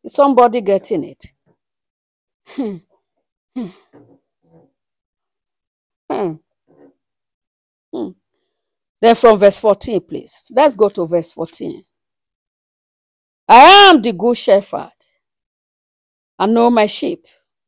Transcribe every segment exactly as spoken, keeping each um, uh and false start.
Is somebody getting it? Hmm. Hmm. Hmm. Hmm. Then from verse fourteen, please. Let's go to verse fourteen. I am the good shepherd. I know my sheep,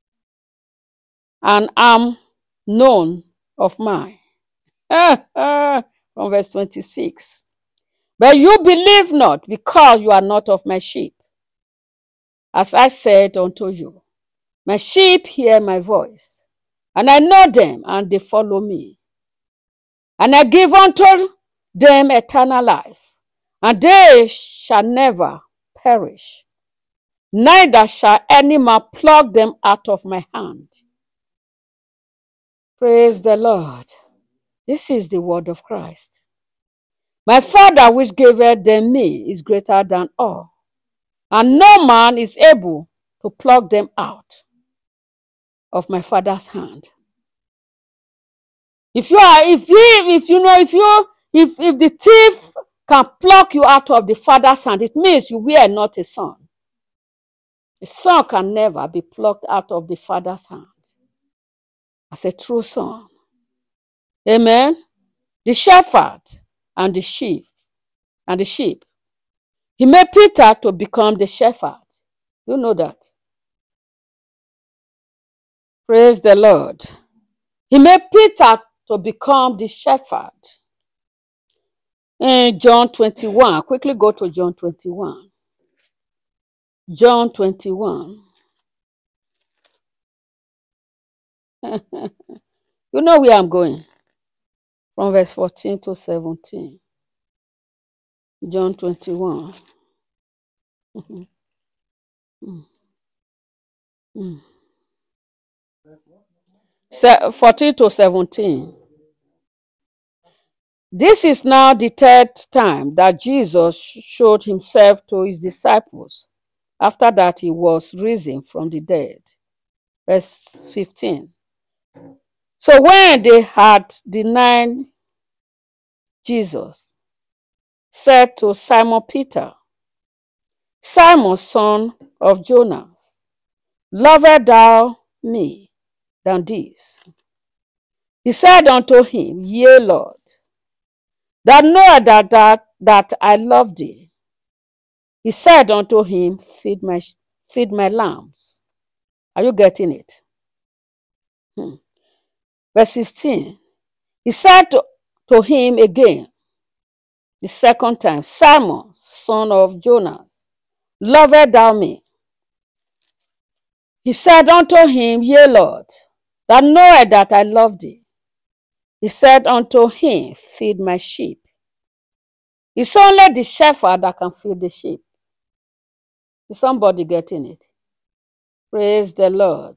and am known of mine. From verse twenty-six. But you believe not, because you are not of my sheep. As I said unto you, my sheep hear my voice, and I know them, and they follow me. And I give unto them eternal life, and they shall never perish, neither shall any man pluck them out of my hand. Praise the Lord. This is the word of Christ. My Father which gaveth them me is greater than all, and no man is able to pluck them out of my Father's hand. If you are, if you, if you know, if you, if if the thief can pluck you out of the Father's hand, it means you were not a son. A son can never be plucked out of the Father's hand as a true son. Amen. The shepherd and the sheep and the sheep. He made Peter to become the shepherd. You know that. Praise the Lord. He made Peter to become the shepherd. In John twenty-one, quickly go to John twenty-one. John twenty-one. You know where I'm going. From verse fourteen to seventeen. John twenty-one. Mm-hmm. Mm. Mm. Se- fourteen to seventeen. This is now the third time that Jesus showed himself to his disciples after that he was risen from the dead. Verse fifteen. So when they had denied Jesus, said to Simon Peter, Simon, son of Jonas, lovest thou me than this? He said unto him, Yea, Lord, thou knowest that, that, that I love thee. He said unto him, Feed my, feed my lambs. Are you getting it? Hmm. Verse sixteen. He said to, to him again, the second time, Simon, son of Jonas, lovest thou me? He said unto him, Yea, Lord, thou knowest that I love thee. He said unto him, Feed my sheep. It's only the shepherd that can feed the sheep. Is somebody getting it? Praise the Lord.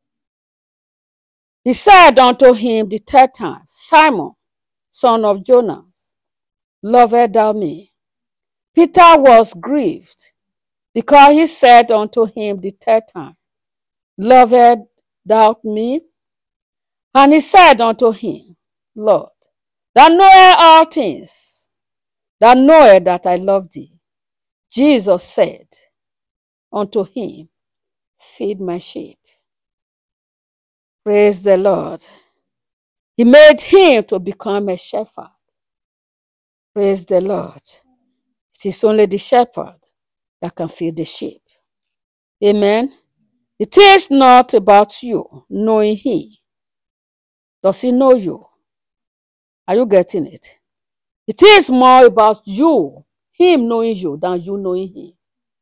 He said unto him the third time, Simon, son of Jonas, lovest thou me? Peter was grieved, because he said unto him the third time, Lovest thou me? And he said unto him, Lord, thou knowest all things. Thou knowest that I love thee. Jesus said unto him, Feed my sheep. Praise the Lord. He made him to become a shepherd. Praise the Lord. It is only the shepherd that can feed the sheep. Amen. It is not about you knowing him. Does he know you? Are you getting it? It is more about you, him knowing you, than you knowing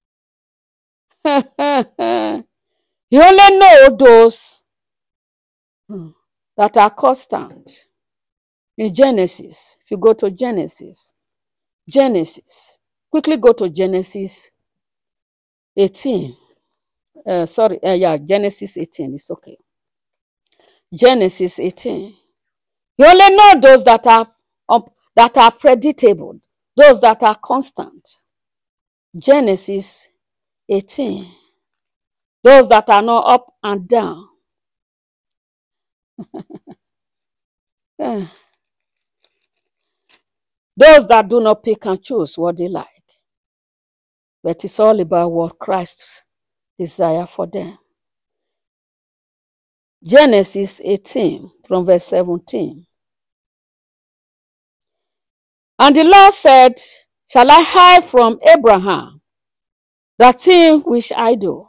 him. He only knows those that are constant. In Genesis, if you go to Genesis, Genesis, quickly go to Genesis eighteen. Uh, sorry, uh, yeah, Genesis eighteen, it's okay. Genesis eighteen. You only know those that are um, that are predictable, those that are constant. Genesis eighteen. Those that are not up and down. Those that do not pick and choose what they like. But it's all about what Christ desire for them. Genesis eighteen from verse seventeen. And the Lord said, shall I hide from Abraham the thing which I do?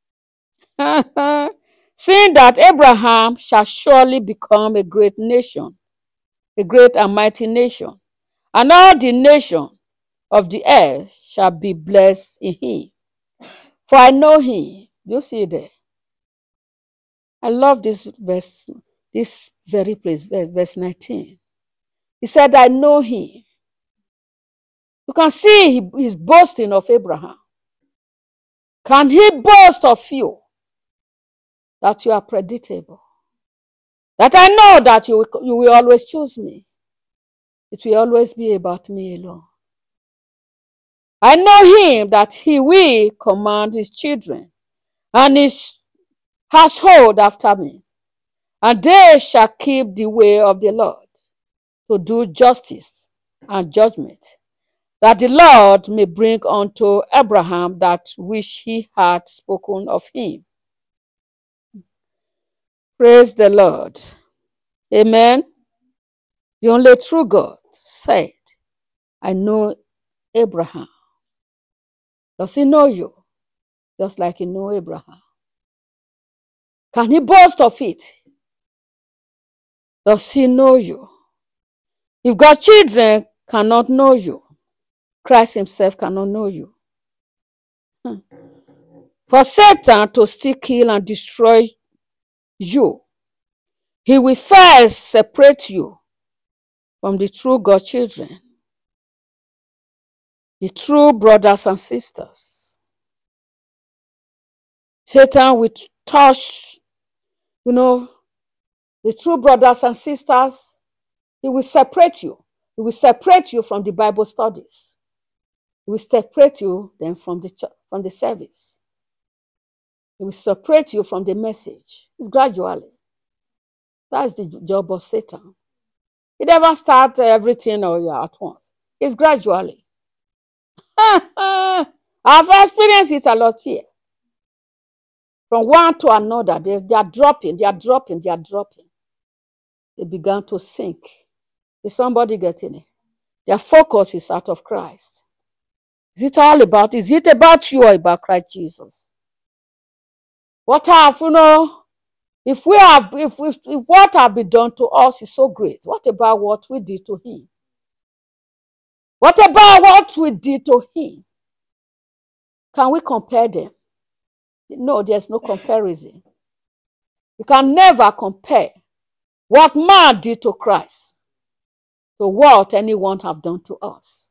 Seeing that Abraham shall surely become a great nation, a great and mighty nation, and all the nations of the earth shall be blessed in him. For I know him. You see there. I love this verse, this very place, verse nineteen. He said, I know him. You can see he is boasting of Abraham. Can he boast of you? That you are predictable. That I know that you will, you will always choose me. It will always be about me alone. I know him that he will command his children and his household after me, and they shall keep the way of the Lord to do justice and judgment, that the Lord may bring unto Abraham that which he had spoken of him. Praise the Lord. Amen. The only true God said, I know Abraham. Does he know you? Just like he knew Abraham. Can he boast of it? Does he know you? If God's children cannot know you, Christ himself cannot know you. Hmm. For Satan to steal, kill, and destroy you, he will first separate you from the true God children, the true brothers and sisters. Satan will touch, you know, the true brothers and sisters. He will separate you. He will separate you from the Bible studies. He will separate you then from the from the service. He will separate you from the message. It's gradually. That's the job of Satan. He never starts everything all at once. It's gradually. I've experienced it a lot here. From one to another, they, they are dropping, they are dropping, they are dropping. They began to sink. Is somebody getting it? Their focus is out of Christ. Is it all about, is it about you or about Christ Jesus? What have, you know, if we have, if, if, if what have been done to us is so great, what about what we did to him? What about what we did to him? Can we compare them? No, there's no comparison. You can never compare what man did to Christ to what anyone have done to us.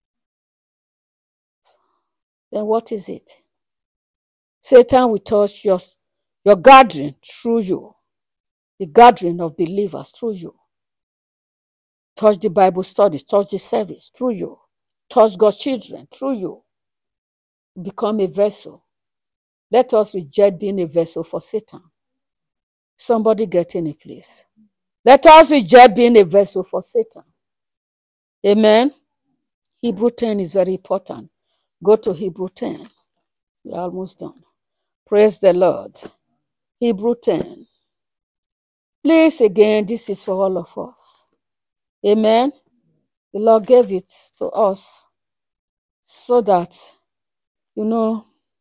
Then what is it? Satan will touch your, your gathering through you, the gathering of believers through you. Touch the Bible studies, touch the service through you, touch God's children through you. Become a vessel. Let us reject being a vessel for Satan. Somebody get in it, please. Let us reject being a vessel for Satan. Amen. Hebrew ten is very important. Go to Hebrew ten. We're almost done. Praise the Lord. Hebrew ten. Please, again, this is for all of us. Amen. The Lord gave it to us so that, you know,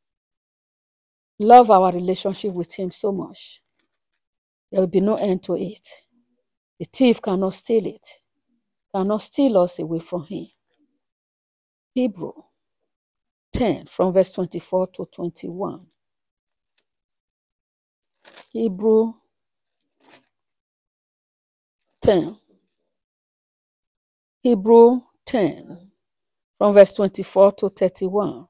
love our relationship with him so much. There will be no end to it. The thief cannot steal it. Cannot steal us away from him. Hebrew ten from verse twenty-four to twenty-one. Hebrew ten. Hebrew ten from verse twenty-four to thirty-one.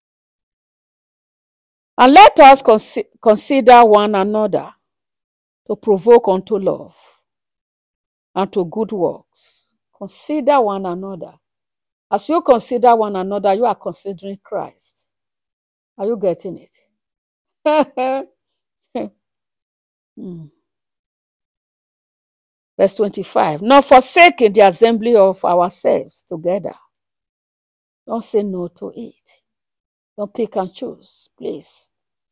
And let us consi- consider one another to provoke unto love and to good works. Consider one another. As you consider one another, you are considering Christ. Are you getting it? hmm. Verse twenty-five. Not forsaking the assembly of ourselves together. Don't say no to it. Don't pick and choose, please.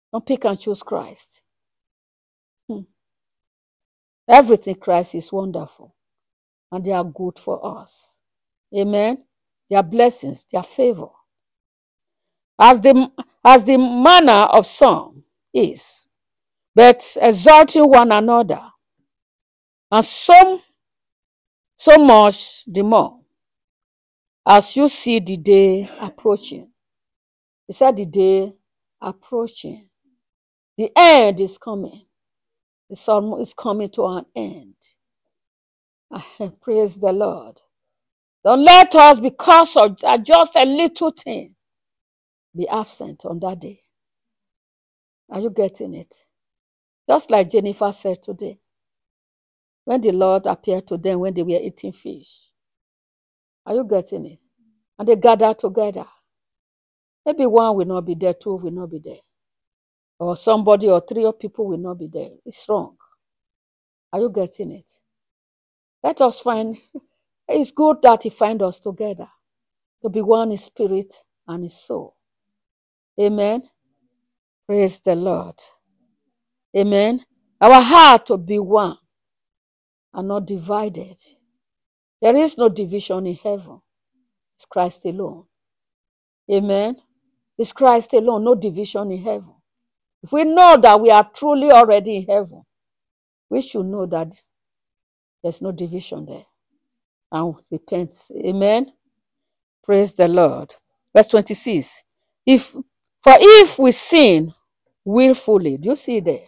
Don't pick and choose Christ. Hmm. Everything Christ is wonderful. And they are good for us. Amen. Their blessings, their favor. As the, as the manner of some is, but exalting one another. And so, so much the more, as you see the day approaching. He said the day approaching. The end is coming. The sun is coming to an end. Praise the Lord. Don't let us, because of just a little thing, be absent on that day. Are you getting it? Just like Jennifer said today, when the Lord appeared to them when they were eating fish. Are you getting it? And they gathered together. Maybe one will not be there, two will not be there. Or somebody or three or people will not be there. It's wrong. Are you getting it? Let us find, it's good that He find us together. To be one in spirit and in soul. Amen. Praise the Lord. Amen. Our heart to be one and not divided. There is no division in heaven. It's Christ alone. Amen. It's Christ alone, no division in heaven. If we know that we are truly already in heaven, we should know that there's no division there. And repent. Amen. Praise the Lord. Verse twenty-six. If, for if we sin willfully, do you see there?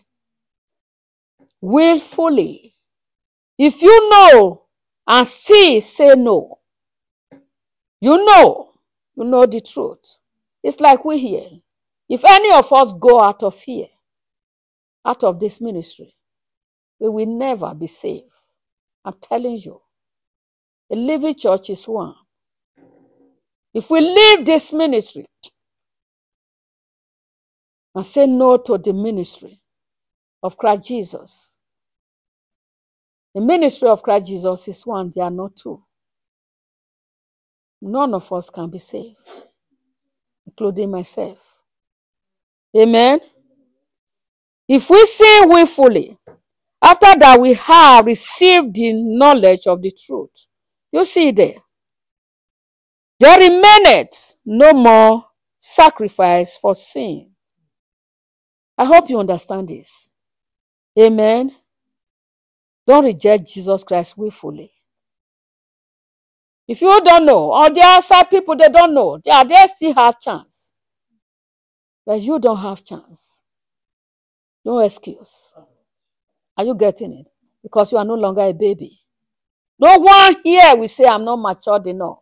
Willfully. If you know and still say no, you know, you know the truth. It's like we here. If any of us go out of here, out of this ministry, we will never be saved. I'm telling you. A living church is one. If we leave this ministry and say no to the ministry of Christ Jesus, the ministry of Christ Jesus is one, they are not two. None of us can be saved, including myself. Amen. If we sin willfully, after that we have received the knowledge of the truth, you see there, there remaineth no more sacrifice for sin. I hope you understand this. Amen. Don't reject Jesus Christ willfully. If you don't know, or there are some people they don't know, they, are, they still have chance. But you don't have chance. No excuse. Are you getting it? Because you are no longer a baby. No one here will say, I'm not matured enough.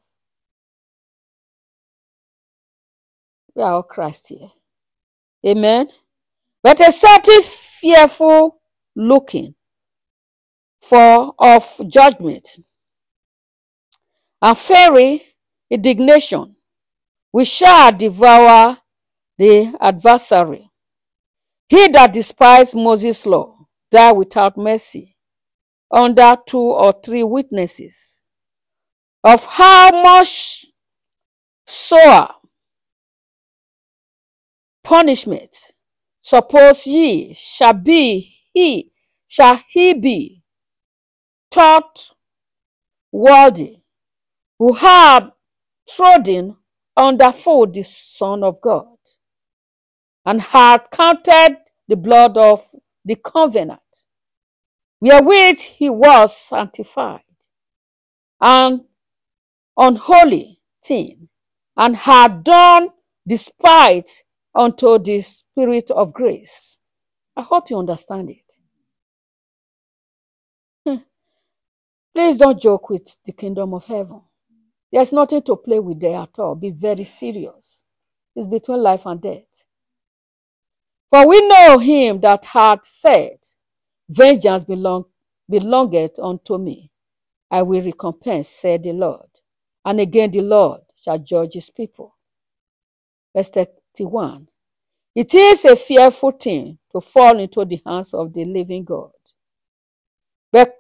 We are all Christ here. Amen. But a certain fearful looking for of judgment and fiery indignation, we shall devour the adversary. He that despised Moses' law died without mercy under two or three witnesses. Of how much sorer punishment suppose ye shall be he shall he be taught worthy, who have trodden underfoot the Son of God, and had counted the blood of the covenant, wherewith he was sanctified, an unholy thing, and had done despite unto the Spirit of grace. I hope you understand it. Please don't joke with the kingdom of heaven. There's nothing to play with there at all. Be very serious. It's between life and death. For we know him that hath said, vengeance belong, belongeth unto me. I will recompense, said the Lord. And again the Lord shall judge his people. Verse thirty-one. It is a fearful thing to fall into the hands of the living God. But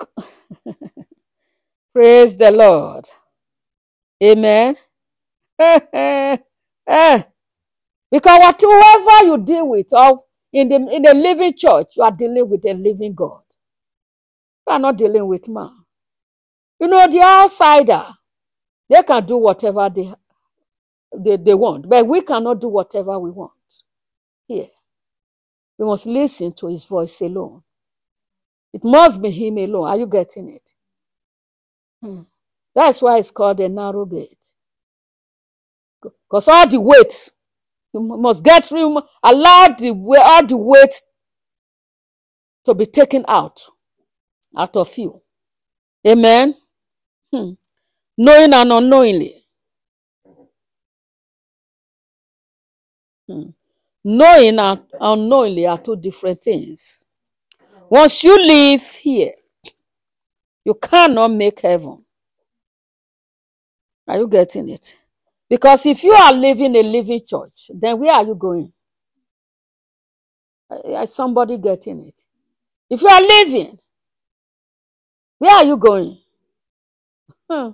praise the Lord. Amen. Because whatever you deal with, or in the in the living church, you are dealing with a living God. You are not dealing with man. You know, the outsider, they can do whatever they, they, they want, but we cannot do whatever we want. Here, we must listen to his voice alone. It must be him alone. Are you getting it? Hmm. That's why it's called a narrow gate. Because all the weight, you must get room, allow the all the weight to be taken out, out of you. Amen. Hmm. Knowing and unknowingly. Hmm. Knowing and unknowingly are two different things. Once you live here, you cannot make heaven. Are you getting it? Because if you are living a living church, then where are you going? Is somebody getting it? If you are living, where are you going? Hmm.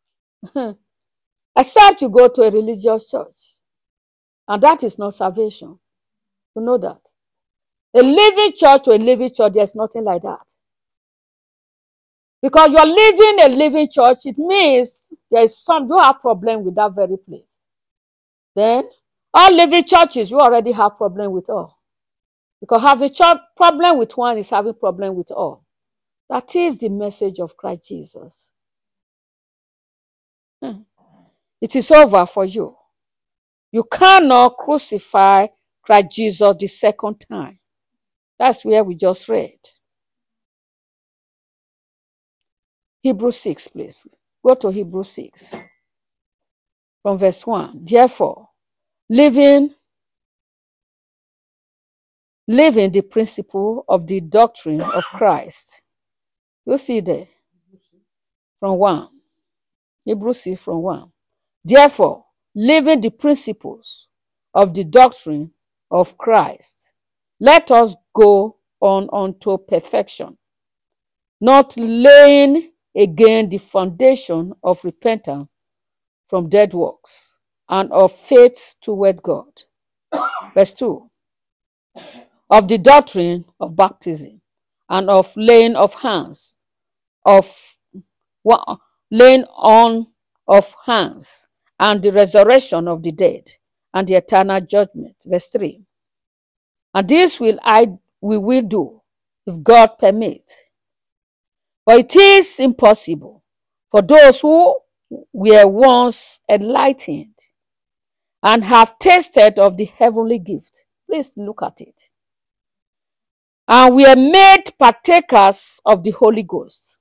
Except you go to a religious church. And that is not salvation. You know that. A living church to a living church, there's nothing like that. Because you're living a living church, it means there is some, you have problem with that very place. Then, all living churches, you already have problem with all. Because having church problem with one is having problem with all. That is the message of Christ Jesus. Hmm. It is over for you. You cannot crucify Christ Jesus the second time. That's where we just read. Hebrews six, please. Go to Hebrews six. From verse one. Therefore, living, living the principle of the doctrine of Christ. You see there. From one. Hebrews six from one. Therefore, living the principles of the doctrine of Christ, let us go on unto perfection, not laying again the foundation of repentance from dead works and of faith toward God. Verse two. Of the doctrine of baptism and of laying of hands, of laying on of hands, and the resurrection of the dead, and the eternal judgment. Verse three. And this will I we will do, if God permits. For it is impossible for those who were once enlightened and have tasted of the heavenly gift. Please look at it. And we are made partakers of the Holy Ghost.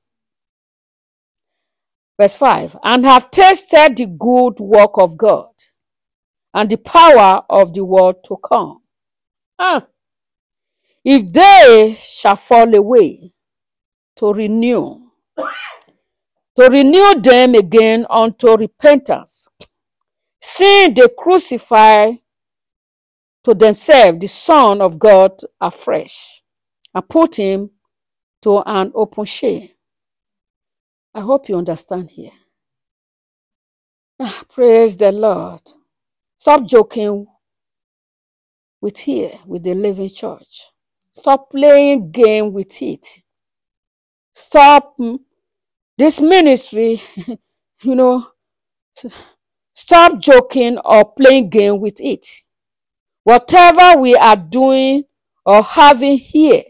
Verse five. And have tasted the good work of God and the power of the world to come. Ah. If they shall fall away, to renew, to renew them again unto repentance, seeing they crucify to themselves the Son of God afresh, and put him to an open shame. I hope you understand here. Ah, praise the Lord. Stop joking with here, with the living church. Stop playing game with it. Stop this ministry, you know, stop joking or playing game with it. Whatever we are doing or having here,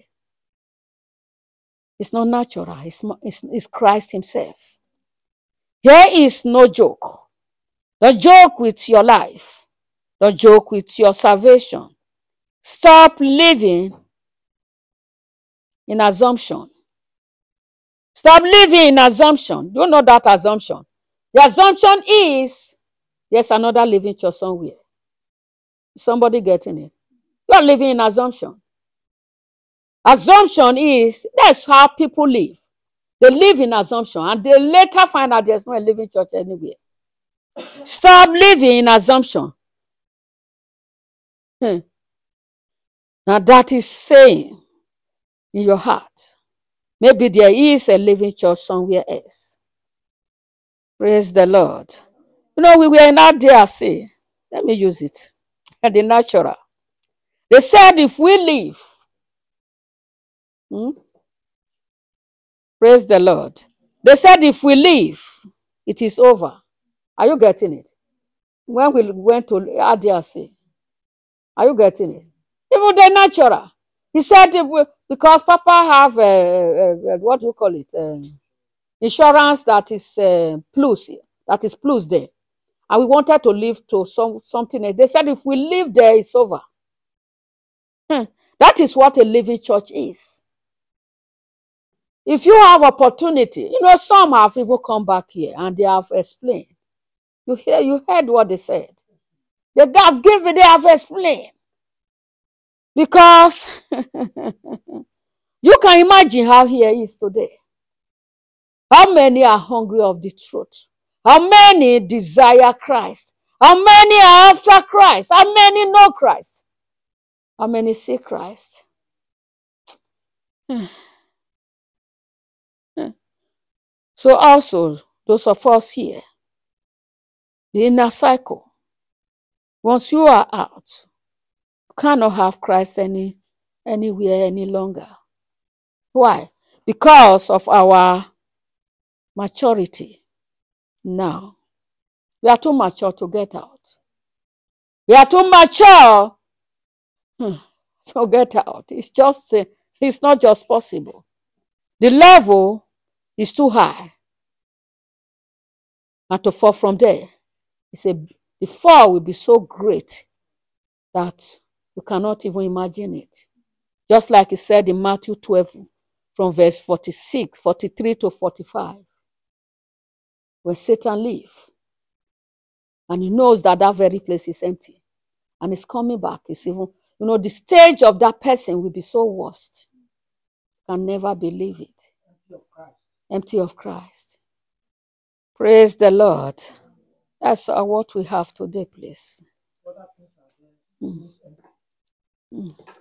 it's not natural. It's, it's, it's Christ himself. There is no joke. Don't joke with your life. Don't joke with your salvation. Stop living in assumption. Stop living in assumption. You know that assumption. The assumption is there's another living church somewhere. Somebody getting it? You are living in assumption. Assumption is that's how people live. They live in assumption and they later find out there's no living church anywhere. Stop living in assumption. Hmm. Now that is saying in your heart, maybe there is a living church somewhere else. Praise the Lord. You know, we were not there, say, let me use it. The natural. They said if we leave, hmm? Praise the Lord. They said if we leave, it is over. Are you getting it? When we went to R D R C, are you getting it? Even the natural. He said because Papa have, uh, uh, what do you call it? Uh, insurance that is uh, plus, that is plus there. And we wanted to leave to some, something else. They said if we leave there, it's over. Hmm. That is what a living church is. If you have opportunity, you know, some have even come back here and they have explained. You hear, you heard what they said. They have given, they have explained. Because you can imagine how here is today. How many are hungry of the truth? How many desire Christ? How many are after Christ? How many know Christ? How many see Christ? So also, those of us here, the inner cycle, once you are out, you cannot have Christ any, anywhere any longer. Why? Because of our maturity. Now, we are too mature to get out. We are too mature to get out. It's just, uh, it's not just possible. The level is too high. And to fall from there, it's a, the fall will be so great that you cannot even imagine it. Just like he said in Matthew twelve, from verse forty-six, forty-three to forty-five. When Satan leaves, and he knows that that very place is empty, and he's coming back, it's even, you know, the stage of that person will be so worst. You can never believe it. Empty of Christ. Empty of Christ. Praise the Lord. That's uh, what we have today, please. Mm. Mm.